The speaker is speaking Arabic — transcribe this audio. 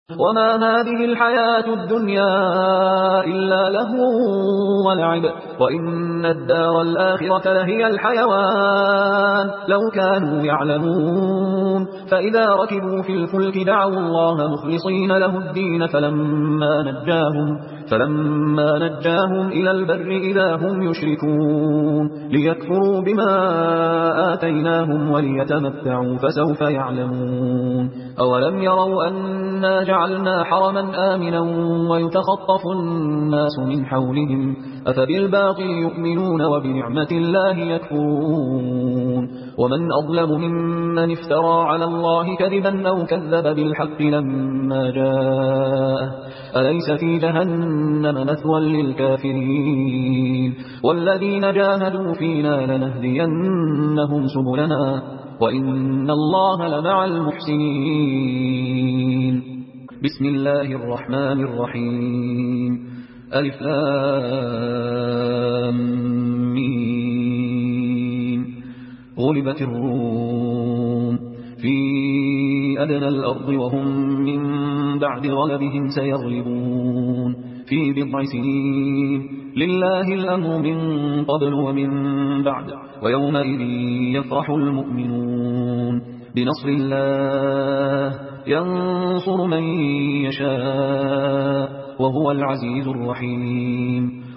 وما هذه الحياة الدنيا إلا لهو ولعب وإن الدار الآخرة لهي الحيوان لو كانوا يعلمون فإذا ركبوا في الفلك دعوا الله مخلصين له الدين فلما نجاهم إلى البر إذا هم يشركون ليكفروا بما آتيناهم وليتمتعوا فسوف يعلمون أولم يروا أنا جعلنا حرما آمنا ويتخطف الناس من حولهم أفبالباطل يؤمنون وبنعمة الله يكفرون ومن أظلم ممن افترى على الله كذبا أو كذب بالحق لما جاءه أليس في جهنم مثوى للكافرين والذين جاهدوا فينا لنهدينهم سبلنا وإن الله لمع المحسنين بسم الله الرحمن الرحيم ألف لام ميم غلبت الروم في أدنى الأرض وهم من بعد غلبهم سيغلبون في بضع سنين لله الأمر من قبل ومن بعد ويومئذ يفرح المؤمنون بنصر الله ينصر من يشاء وهو العزيز الرحيم